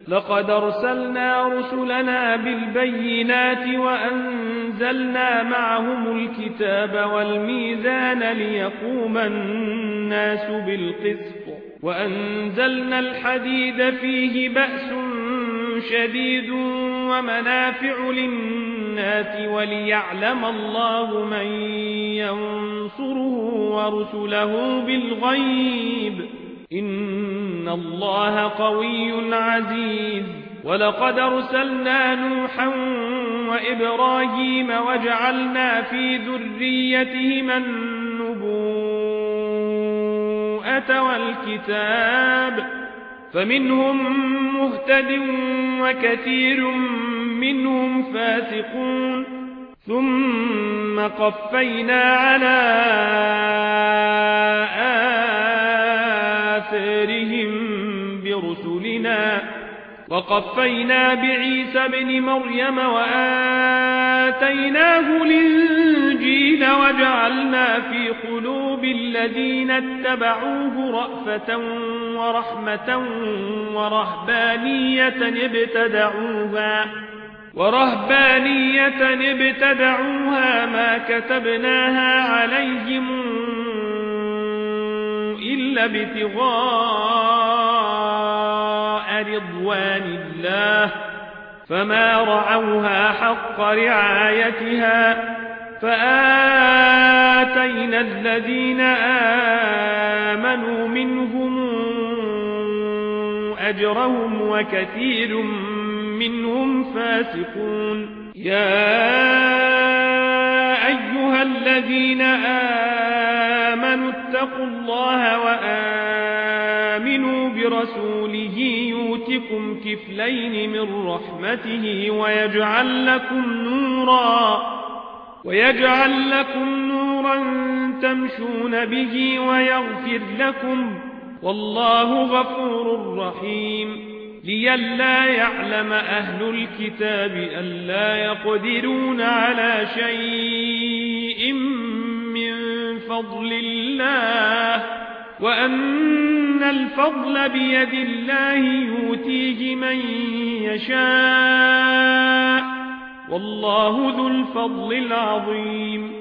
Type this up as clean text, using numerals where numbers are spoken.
لقد أرسلنا رسلنا بالبينات وأنزلنا معهم الكتاب والميزان ليقوم الناس بالقسط وأنزلنا الحديد فيه بأس شديد ومنافع للناس وليعلم الله من ينصره ورسله بالغيب إن الله قوي عزيز ولقد أرسلنا نوحا وإبراهيم وجعلنا في ذريتهما النبوءة والكتاب فمنهم مهتد وكثير منهم فاسقون ثم قفينا على آثارهم برسلنا وقفينا بعيسى بن مريم وآتيناه الإنجيل وجعلنا في قلوب الذين اتبعوه رأفة ورحمة ورهبانية ابتدعوها ما كتبناها عليهم إلا ابتغاء رضوان الله فما رعوها حق رعايتها فآتينا الذين آمنوا منهم أجرهم وكثير منهم فاسقون يا أيها الذين آمنوا اتقوا الله وآمنوا برسوله يؤتكم كفلين من رحمته ويجعل لكم نورا تمشون به ويغفر لكم والله غفور رحيم لئلا يعلم أهل الكتاب ألا يقدرون على شيء من فضل الله وأن الفضل بيد الله يؤتيه من يشاء والله ذو الفضل العظيم